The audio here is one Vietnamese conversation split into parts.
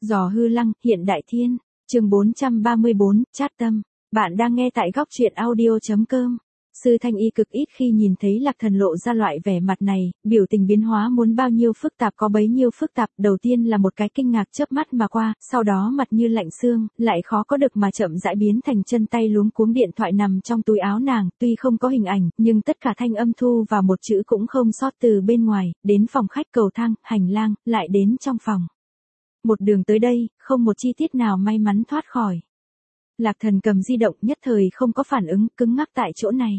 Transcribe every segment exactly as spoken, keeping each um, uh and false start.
Giò hư lăng, hiện đại thiên. Chương bốn trăm ba mươi bốn, Chát tâm. Bạn đang nghe tại góc truyện audio chấm com. Sư Thanh Y cực ít khi nhìn thấy Lạc Thần lộ ra loại vẻ mặt này, biểu tình biến hóa muốn bao nhiêu phức tạp có bấy nhiêu phức tạp, đầu tiên là một cái kinh ngạc chớp mắt mà qua, sau đó mặt như lạnh xương, lại khó có được mà chậm rãi biến thành chân tay luống cuống, điện thoại nằm trong túi áo nàng, tuy không có hình ảnh, nhưng tất cả thanh âm thu vào một chữ cũng không sót, từ bên ngoài, đến phòng khách, cầu thang, hành lang, lại đến trong phòng. Một đường tới đây, không một chi tiết nào may mắn thoát khỏi. Lạc Thần cầm di động, nhất thời không có phản ứng, cứng ngắc tại chỗ này.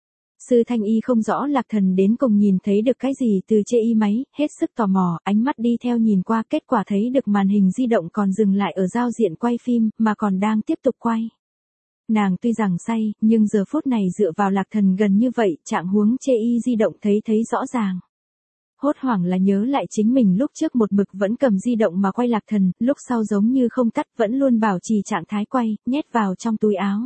Sư Thanh Y không rõ Lạc Thần đến cùng nhìn thấy được cái gì từ chê y máy, hết sức tò mò, ánh mắt đi theo nhìn qua, kết quả thấy được màn hình di động còn dừng lại ở giao diện quay phim, mà còn đang tiếp tục quay. Nàng tuy rằng say, nhưng giờ phút này dựa vào Lạc Thần gần như vậy, trạng huống chê y di động thấy thấy rõ ràng. Hốt hoảng là nhớ lại chính mình lúc trước một mực vẫn cầm di động mà quay Lạc Thần, lúc sau giống như không tắt, vẫn luôn bảo trì trạng thái quay, nhét vào trong túi áo.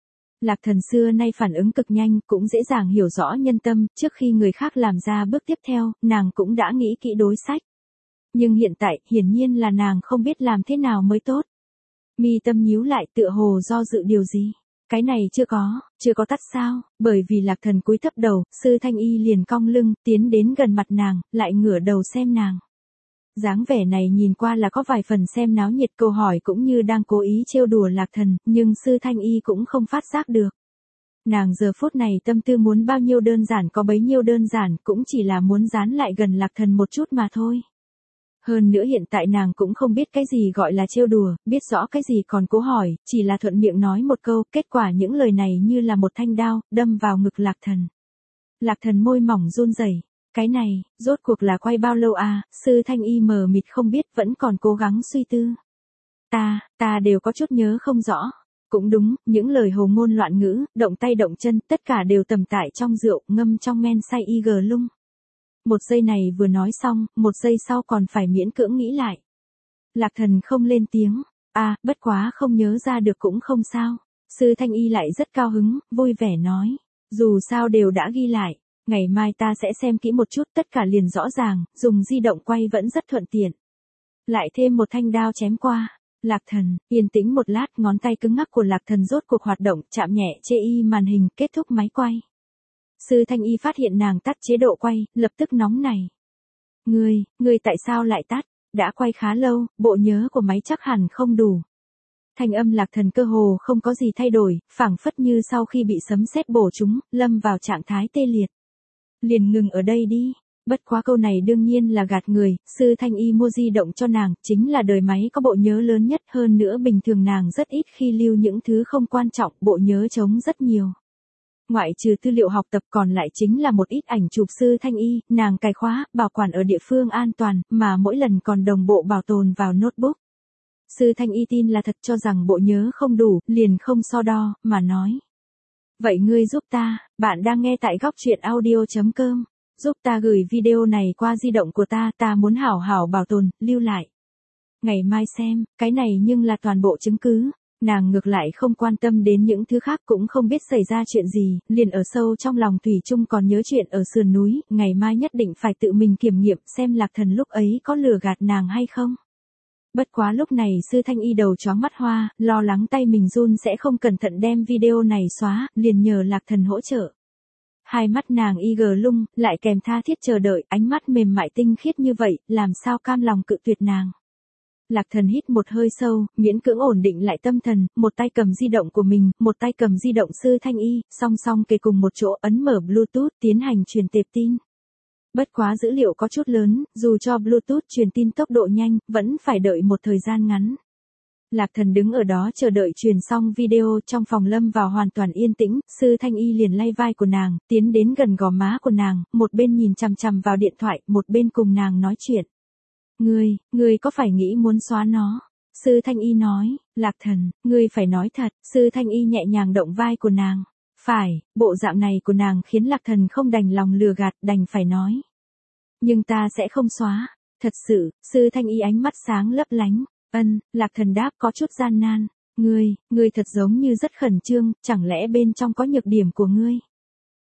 Lạc Thần xưa nay phản ứng cực nhanh, cũng dễ dàng hiểu rõ nhân tâm, trước khi người khác làm ra bước tiếp theo, nàng cũng đã nghĩ kỹ đối sách. Nhưng hiện tại, hiển nhiên là nàng không biết làm thế nào mới tốt. Mi tâm nhíu lại, tựa hồ do dự điều gì. Cái này chưa có, chưa có tắt sao? Bởi vì Lạc Thần cúi thấp đầu, Sư Thanh Y liền cong lưng, tiến đến gần mặt nàng, lại ngửa đầu xem nàng. Dáng vẻ này nhìn qua là có vài phần xem náo nhiệt, câu hỏi cũng như đang cố ý trêu đùa Lạc Thần, nhưng Sư Thanh Y cũng không phát giác được. Nàng giờ phút này tâm tư muốn bao nhiêu đơn giản có bấy nhiêu đơn giản, cũng chỉ là muốn dán lại gần Lạc Thần một chút mà thôi. Hơn nữa hiện tại nàng cũng không biết cái gì gọi là trêu đùa, biết rõ cái gì còn cố hỏi, chỉ là thuận miệng nói một câu, kết quả những lời này như là một thanh đao, đâm vào ngực Lạc Thần. Lạc Thần môi mỏng run rẩy. Cái này, rốt cuộc là quay bao lâu à? Sư Thanh Y mờ mịt không biết, vẫn còn cố gắng suy tư. Ta, ta đều có chút nhớ không rõ. Cũng đúng, những lời hồ ngôn loạn ngữ, động tay động chân, tất cả đều tầm tại trong rượu, ngâm trong men say y gờ lung. Một giây này vừa nói xong, một giây sau còn phải miễn cưỡng nghĩ lại. Lạc Thần không lên tiếng. À, bất quá không nhớ ra được cũng không sao. Sư Thanh Y lại rất cao hứng, vui vẻ nói. Dù sao đều đã ghi lại. Ngày mai ta sẽ xem kỹ một chút, tất cả liền rõ ràng, dùng di động quay vẫn rất thuận tiện. Lại thêm một thanh đao chém qua. Lạc Thần, yên tĩnh một lát, ngón tay cứng ngắc của Lạc Thần rốt cuộc hoạt động, chạm nhẹ chê y màn hình, kết thúc máy quay. Sư Thanh Y phát hiện nàng tắt chế độ quay, lập tức nóng nảy. Ngươi, ngươi tại sao lại tắt? Đã quay khá lâu, bộ nhớ của máy chắc hẳn không đủ. Thanh âm Lạc Thần cơ hồ không có gì thay đổi, phảng phất như sau khi bị sấm sét bổ trúng, lâm vào trạng thái tê liệt. Liền ngừng ở đây đi. Bất quá câu này đương nhiên là gạt người, Sư Thanh Y mua di động cho nàng, chính là đời máy có bộ nhớ lớn nhất, hơn nữa bình thường nàng rất ít khi lưu những thứ không quan trọng, bộ nhớ trống rất nhiều. Ngoại trừ tư liệu học tập còn lại chính là một ít ảnh chụp Sư Thanh Y, nàng cài khóa, bảo quản ở địa phương an toàn, mà mỗi lần còn đồng bộ bảo tồn vào notebook. Sư Thanh Y tin là thật, cho rằng bộ nhớ không đủ, liền không so đo, mà nói. Vậy ngươi giúp ta, bạn đang nghe tại góc truyện audio chấm com, giúp ta gửi video này qua di động của ta, ta muốn hảo hảo bảo tồn, lưu lại. Ngày mai xem, cái này nhưng là toàn bộ chứng cứ. Nàng ngược lại không quan tâm đến những thứ khác, cũng không biết xảy ra chuyện gì, liền ở sâu trong lòng thủy chung còn nhớ chuyện ở sườn núi, ngày mai nhất định phải tự mình kiểm nghiệm xem Lạc Thần lúc ấy có lừa gạt nàng hay không. Bất quá lúc này Sư Thanh Y đầu chóng mắt hoa, lo lắng tay mình run sẽ không cẩn thận đem video này xóa, liền nhờ Lạc Thần hỗ trợ. Hai mắt nàng y gờ lung, lại kèm tha thiết chờ đợi, ánh mắt mềm mại tinh khiết như vậy, làm sao cam lòng cự tuyệt nàng. Lạc Thần hít một hơi sâu, miễn cưỡng ổn định lại tâm thần, một tay cầm di động của mình, một tay cầm di động Sư Thanh Y, song song kề cùng một chỗ, ấn mở Bluetooth, tiến hành truyền tệp tin. Bất quá dữ liệu có chút lớn, dù cho Bluetooth truyền tin tốc độ nhanh, vẫn phải đợi một thời gian ngắn. Lạc Thần đứng ở đó chờ đợi truyền xong video, trong phòng lâm vào hoàn toàn yên tĩnh, Sư Thanh Y liền lay vai của nàng, tiến đến gần gò má của nàng, một bên nhìn chằm chằm vào điện thoại, một bên cùng nàng nói chuyện. Ngươi, ngươi có phải nghĩ muốn xóa nó? Sư Thanh Y nói. Lạc Thần, ngươi phải nói thật. Sư Thanh Y nhẹ nhàng động vai của nàng. Phải, bộ dạng này của nàng khiến Lạc Thần không đành lòng lừa gạt, đành phải nói. Nhưng ta sẽ không xóa. Thật sự. Sư Thanh Y ánh mắt sáng lấp lánh. Ân, Lạc Thần đáp có chút gian nan. Ngươi, ngươi thật giống như rất khẩn trương, chẳng lẽ bên trong có nhược điểm của ngươi?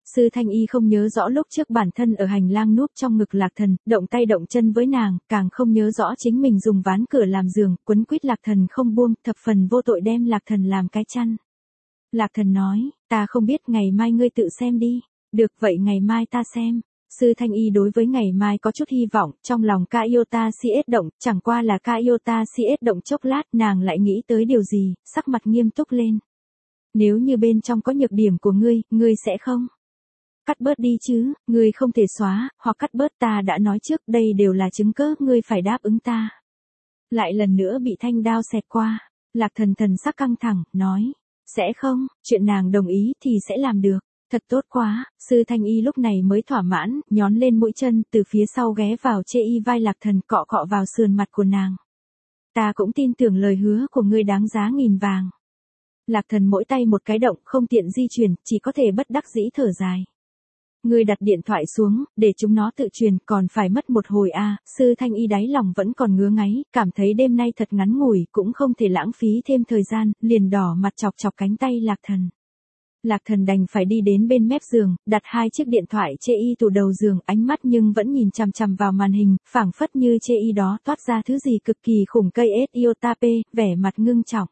Sư Thanh Y không nhớ rõ lúc trước bản thân ở hành lang núp trong ngực Lạc Thần, động tay động chân với nàng, càng không nhớ rõ chính mình dùng ván cửa làm giường, quấn quýt Lạc Thần không buông, thập phần vô tội đem Lạc Thần làm cái chăn. Lạc Thần nói, ta không biết, ngày mai ngươi tự xem đi. Được vậy ngày mai ta xem. Sư Thanh Y đối với ngày mai có chút hy vọng, trong lòng Kaiota Siết động, chẳng qua là Kaiota Siết động chốc lát, nàng lại nghĩ tới điều gì, sắc mặt nghiêm túc lên. Nếu như bên trong có nhược điểm của ngươi, ngươi sẽ không cắt bớt đi chứ, ngươi không thể xóa, hoặc cắt bớt, ta đã nói trước, đây đều là chứng cớ, ngươi phải đáp ứng ta. Lại lần nữa bị thanh đao xẹt qua, Lạc Thần thần sắc căng thẳng, nói, sẽ không, chuyện nàng đồng ý thì sẽ làm được. Thật tốt quá, Sư Thanh Y lúc này mới thỏa mãn, nhón lên mũi chân, từ phía sau ghé vào chê y vai Lạc Thần, cọ cọ vào sườn mặt của nàng. Ta cũng tin tưởng lời hứa của ngươi đáng giá nghìn vàng. Lạc Thần mỗi tay một cái động, không tiện di chuyển, chỉ có thể bất đắc dĩ thở dài. Ngươi đặt điện thoại xuống, để chúng nó tự truyền, còn phải mất một hồi a. À. Sư Thanh Y đáy lòng vẫn còn ngứa ngáy, cảm thấy đêm nay thật ngắn ngủi, cũng không thể lãng phí thêm thời gian, liền đỏ mặt chọc chọc cánh tay Lạc Thần. Lạc Thần đành phải đi đến bên mép giường, đặt hai chiếc điện thoại chê y tủ đầu giường, ánh mắt nhưng vẫn nhìn chằm chằm vào màn hình, phảng phất như chê y đó toát ra thứ gì cực kỳ khủng, cây ét Iotape, vẻ mặt ngưng trọng.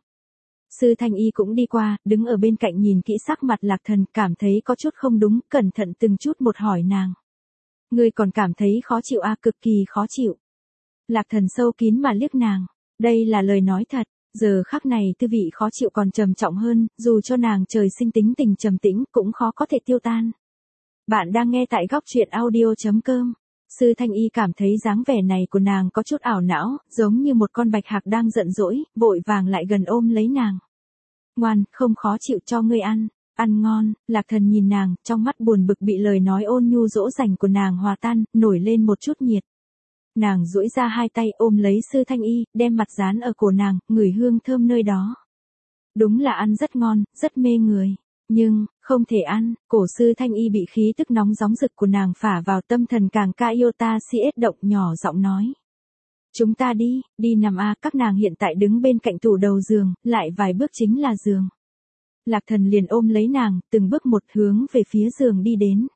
Sư Thanh Y cũng đi qua, đứng ở bên cạnh nhìn kỹ sắc mặt Lạc Thần, cảm thấy có chút không đúng, cẩn thận từng chút một hỏi nàng. Ngươi còn cảm thấy khó chịu à, cực kỳ khó chịu. Lạc Thần sâu kín mà liếc nàng, đây là lời nói thật. Giờ khắc này tư vị khó chịu còn trầm trọng hơn, dù cho nàng trời sinh tính tình trầm tĩnh cũng khó có thể tiêu tan. Bạn đang nghe tại góc truyện audio chấm com. Sư Thanh Y cảm thấy dáng vẻ này của nàng có chút ảo não, giống như một con bạch hạc đang giận dỗi, vội vàng lại gần ôm lấy nàng. Ngoan, không khó chịu, cho ngươi ăn, ăn ngon. Lạc Thần nhìn nàng, trong mắt buồn bực bị lời nói ôn nhu dỗ dành của nàng hòa tan, nổi lên một chút nhiệt. Nàng duỗi ra hai tay ôm lấy Sư Thanh Y, đem mặt dán ở cổ nàng, ngửi hương thơm nơi đó. Đúng là ăn rất ngon, rất mê người. Nhưng, không thể ăn, cổ Sư Thanh Y bị khí tức nóng gióng rực của nàng phả vào, tâm thần càng Kaiota Siết động, nhỏ giọng nói. Chúng ta đi, đi nằm a. Các nàng hiện tại đứng bên cạnh tủ đầu giường, lại vài bước chính là giường. Lạc Thần liền ôm lấy nàng, từng bước một hướng về phía giường đi đến.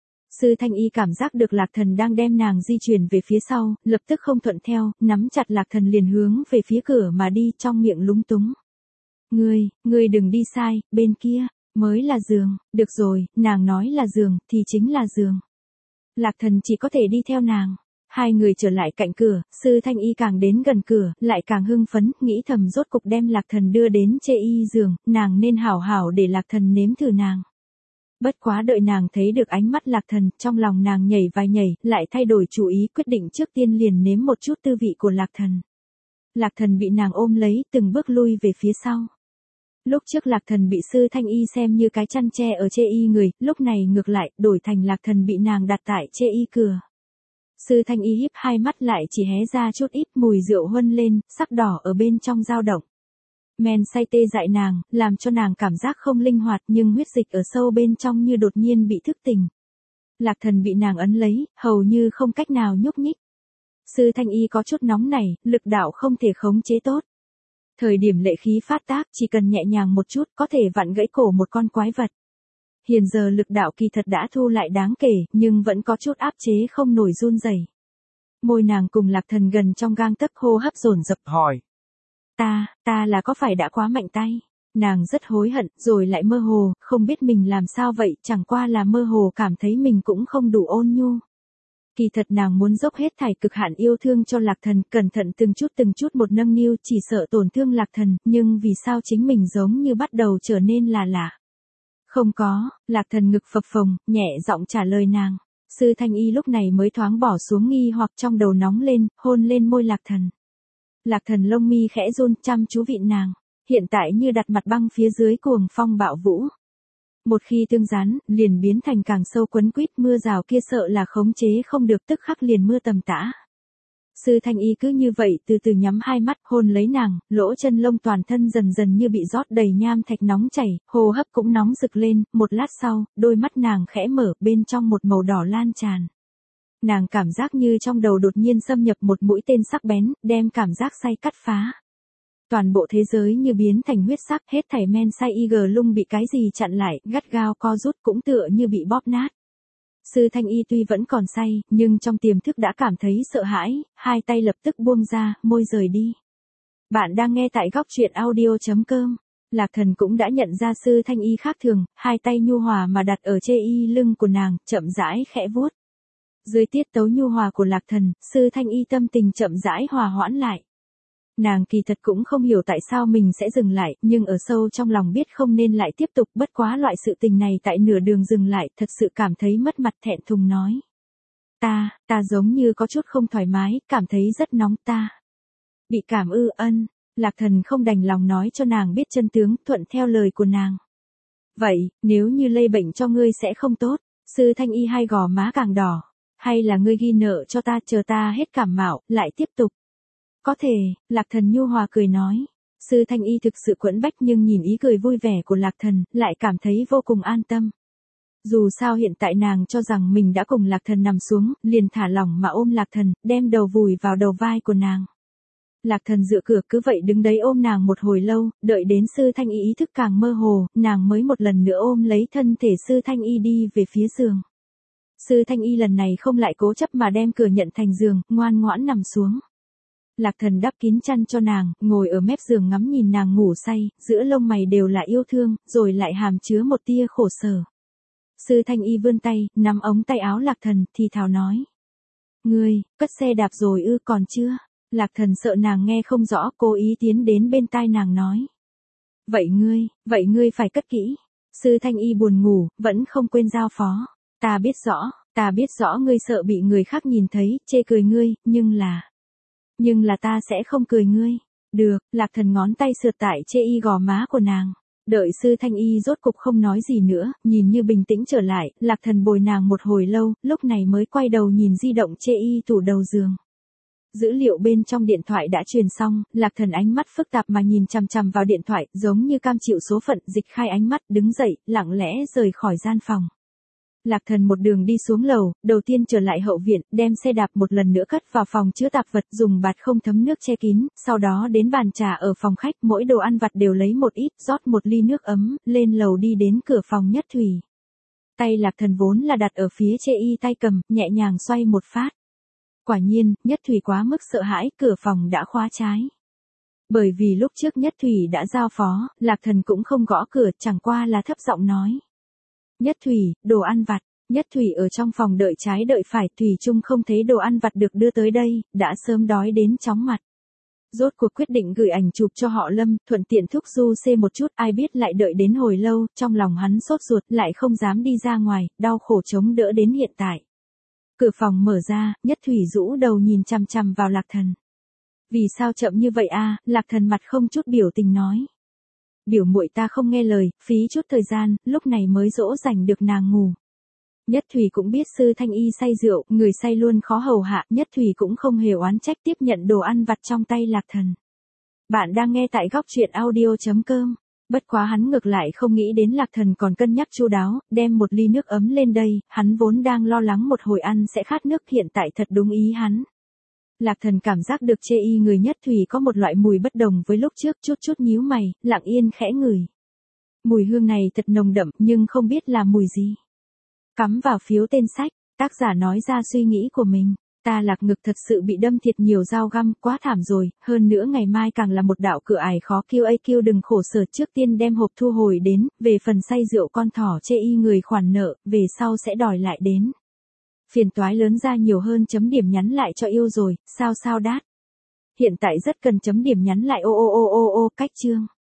Sư Thanh Y cảm giác được Lạc Thần đang đem nàng di chuyển về phía sau, lập tức không thuận theo, nắm chặt Lạc Thần liền hướng về phía cửa mà đi, trong miệng lúng túng. Ngươi, ngươi đừng đi sai, bên kia, mới là giường. Được rồi, nàng nói là giường, thì chính là giường. Lạc Thần chỉ có thể đi theo nàng. Hai người trở lại cạnh cửa, Sư Thanh Y càng đến gần cửa, lại càng hưng phấn, nghĩ thầm rốt cục đem Lạc Thần đưa đến chê y giường, nàng nên hảo hảo để Lạc Thần nếm thử nàng. Bất quá đợi nàng thấy được ánh mắt Lạc Thần, trong lòng nàng nhảy vài nhảy, lại thay đổi chủ ý, quyết định trước tiên liền nếm một chút tư vị của Lạc Thần. Lạc Thần bị nàng ôm lấy, từng bước lui về phía sau. Lúc trước Lạc Thần bị Sư Thanh Y xem như cái chăn tre ở chê y người, lúc này ngược lại, đổi thành Lạc Thần bị nàng đặt tại chê y cửa. Sư Thanh Y híp hai mắt lại chỉ hé ra chút ít, mùi rượu huân lên, sắc đỏ ở bên trong dao động. Men say tê dại nàng, làm cho nàng cảm giác không linh hoạt, nhưng huyết dịch ở sâu bên trong như đột nhiên bị thức tỉnh. Lạc Thần bị nàng ấn lấy, hầu như không cách nào nhúc nhích. Sư Thanh Y có chút nóng nảy, lực đạo không thể khống chế tốt. Thời điểm lệ khí phát tác, chỉ cần nhẹ nhàng một chút, có thể vặn gãy cổ một con quái vật. Hiện giờ lực đạo kỳ thật đã thu lại đáng kể, nhưng vẫn có chút áp chế không nổi, run rẩy. Môi nàng cùng Lạc Thần gần trong gang tấc, hô hấp dồn dập hỏi. Ta, ta là có phải đã quá mạnh tay? Nàng rất hối hận, rồi lại mơ hồ, không biết mình làm sao vậy, chẳng qua là mơ hồ cảm thấy mình cũng không đủ ôn nhu. Kỳ thật nàng muốn dốc hết thảy cực hạn yêu thương cho Lạc Thần, cẩn thận từng chút từng chút một nâng niu, chỉ sợ tổn thương Lạc Thần, nhưng vì sao chính mình giống như bắt đầu trở nên là lạ. Không có, Lạc Thần ngực phập phồng, nhẹ giọng trả lời nàng. Sư Thanh Y lúc này mới thoáng bỏ xuống nghi hoặc, trong đầu nóng lên, hôn lên môi Lạc Thần. Lạc Thần lông mi khẽ run, chăm chú vịn nàng, hiện tại như đặt mặt băng phía dưới cuồng phong bạo vũ. Một khi tương gián, liền biến thành càng sâu quấn quýt, mưa rào kia sợ là khống chế không được, tức khắc liền mưa tầm tã. Sư Thanh Y cứ như vậy từ từ nhắm hai mắt, hôn lấy nàng, lỗ chân lông toàn thân dần dần như bị rót đầy nham thạch nóng chảy, hô hấp cũng nóng rực lên, một lát sau, đôi mắt nàng khẽ mở, bên trong một màu đỏ lan tràn. Nàng cảm giác như trong đầu đột nhiên xâm nhập một mũi tên sắc bén, đem cảm giác say cắt phá. Toàn bộ thế giới như biến thành huyết sắc, hết thảy men say y gờ lung bị cái gì chặn lại, gắt gao co rút cũng tựa như bị bóp nát. Sư Thanh Y tuy vẫn còn say, nhưng trong tiềm thức đã cảm thấy sợ hãi, hai tay lập tức buông ra, môi rời đi. Bạn đang nghe tại góc truyện audio chấm com. Lạc Thần cũng đã nhận ra Sư Thanh Y khác thường, hai tay nhu hòa mà đặt ở chê y lưng của nàng, chậm rãi khẽ vuốt. Dưới tiết tấu nhu hòa của Lạc Thần, Sư Thanh Y tâm tình chậm rãi hòa hoãn lại. Nàng kỳ thật cũng không hiểu tại sao mình sẽ dừng lại, nhưng ở sâu trong lòng biết không nên lại tiếp tục, bất quá loại sự tình này tại nửa đường dừng lại, thật sự cảm thấy mất mặt thẹn thùng nói. Ta, ta giống như có chút không thoải mái, cảm thấy rất nóng ta. Bị cảm ư ân, Lạc Thần không đành lòng nói cho nàng biết chân tướng, thuận theo lời của nàng. Vậy, nếu như lây bệnh cho ngươi sẽ không tốt, Sư Thanh Y hai gò má càng đỏ, hay là ngươi ghi nợ cho ta chờ ta hết cảm mạo, lại tiếp tục. Có thể, Lạc Thần nhu hòa cười nói. Sư Thanh Y thực sự quẫn bách nhưng nhìn ý cười vui vẻ của Lạc Thần, lại cảm thấy vô cùng an tâm. Dù sao hiện tại nàng cho rằng mình đã cùng Lạc Thần nằm xuống, liền thả lỏng mà ôm Lạc Thần, đem đầu vùi vào đầu vai của nàng. Lạc Thần dựa cửa cứ vậy đứng đấy ôm nàng một hồi lâu, đợi đến Sư Thanh Y ý thức càng mơ hồ, nàng mới một lần nữa ôm lấy thân thể Sư Thanh Y đi về phía giường. Sư Thanh Y lần này không lại cố chấp mà đem cửa nhận thành giường, ngoan ngoãn nằm xuống. Lạc Thần đắp kín chăn cho nàng, ngồi ở mép giường ngắm nhìn nàng ngủ say, giữa lông mày đều là yêu thương, rồi lại hàm chứa một tia khổ sở. Sư Thanh Y vươn tay, nắm ống tay áo Lạc Thần, thì thào nói. Ngươi, cất xe đạp rồi ư còn chưa? Lạc Thần sợ nàng nghe không rõ, cố ý tiến đến bên tai nàng nói. Vậy ngươi, vậy ngươi phải cất kỹ. Sư Thanh Y buồn ngủ, vẫn không quên giao phó. Ta biết rõ, ta biết rõ ngươi sợ bị người khác nhìn thấy, chê cười ngươi, nhưng là... Nhưng là ta sẽ không cười ngươi. Được, Lạc Thần ngón tay sượt tại chê y gò má của nàng. Đợi Sư Thanh Y rốt cục không nói gì nữa, nhìn như bình tĩnh trở lại, Lạc Thần bồi nàng một hồi lâu, lúc này mới quay đầu nhìn di động chê y tủ đầu giường. Dữ liệu bên trong điện thoại đã truyền xong, Lạc Thần ánh mắt phức tạp mà nhìn chằm chằm vào điện thoại, giống như cam chịu số phận, dịch khai ánh mắt, đứng dậy, lặng lẽ rời khỏi gian phòng. Lạc Thần một đường đi xuống lầu, đầu tiên trở lại hậu viện, đem xe đạp một lần nữa cất vào phòng chứa tạp vật, dùng bạt không thấm nước che kín, sau đó đến bàn trà ở phòng khách, mỗi đồ ăn vặt đều lấy một ít, rót một ly nước ấm, lên lầu đi đến cửa phòng Nhất Thủy. Tay Lạc Thần vốn là đặt ở phía chê y tay cầm, nhẹ nhàng xoay một phát. Quả nhiên, Nhất Thủy quá mức sợ hãi, cửa phòng đã khóa trái. Bởi vì lúc trước Nhất Thủy đã giao phó, Lạc Thần cũng không gõ cửa, chẳng qua là thấp giọng nói. Nhất Thủy, đồ ăn vặt. Nhất Thủy ở trong phòng đợi trái đợi phải, Thủy chung không thấy đồ ăn vặt được đưa tới đây, đã sớm đói đến chóng mặt. Rốt cuộc quyết định gửi ảnh chụp cho họ Lâm, thuận tiện thúc du xê một chút, ai biết lại đợi đến hồi lâu, trong lòng hắn sốt ruột, lại không dám đi ra ngoài, đau khổ chống đỡ đến hiện tại. Cửa phòng mở ra, Nhất Thủy rũ đầu nhìn chằm chằm vào Lạc Thần. Vì sao chậm như vậy a? Lạc Thần mặt không chút biểu tình nói. Biểu muội ta không nghe lời, phí chút thời gian, lúc này mới dỗ dành được nàng ngủ. Nhất Thủy cũng biết Sư Thanh Y say rượu, người say luôn khó hầu hạ, Nhất Thủy cũng không hề oán trách tiếp nhận đồ ăn vặt trong tay Lạc Thần. Bạn đang nghe tại góc truyện audio chấm com. Bất quá hắn ngược lại không nghĩ đến Lạc Thần còn cân nhắc chu đáo, đem một ly nước ấm lên đây, hắn vốn đang lo lắng một hồi ăn sẽ khát nước, hiện tại thật đúng ý hắn. Lạc Thần cảm giác được chê y người Nhất Thủy có một loại mùi bất đồng với lúc trước, chút chút nhíu mày, lặng yên khẽ ngửi. Mùi hương này thật nồng đậm, nhưng không biết là mùi gì. Cắm vào phiếu tên sách, tác giả nói ra suy nghĩ của mình. Ta Lạc ngực thật sự bị đâm thiệt nhiều dao găm, quá thảm rồi, hơn nữa ngày mai càng là một đạo cửa ải khó, kêu ấy kêu đừng khổ sở, trước tiên đem hộp thu hồi đến, về phần say rượu con thỏ chê y người khoản nợ, về sau sẽ đòi lại đến. Phiền toái lớn ra nhiều hơn chấm điểm nhắn lại cho yêu rồi, sao sao đát. Hiện tại rất cần chấm điểm nhắn lại ô ô ô ô ô cách chương.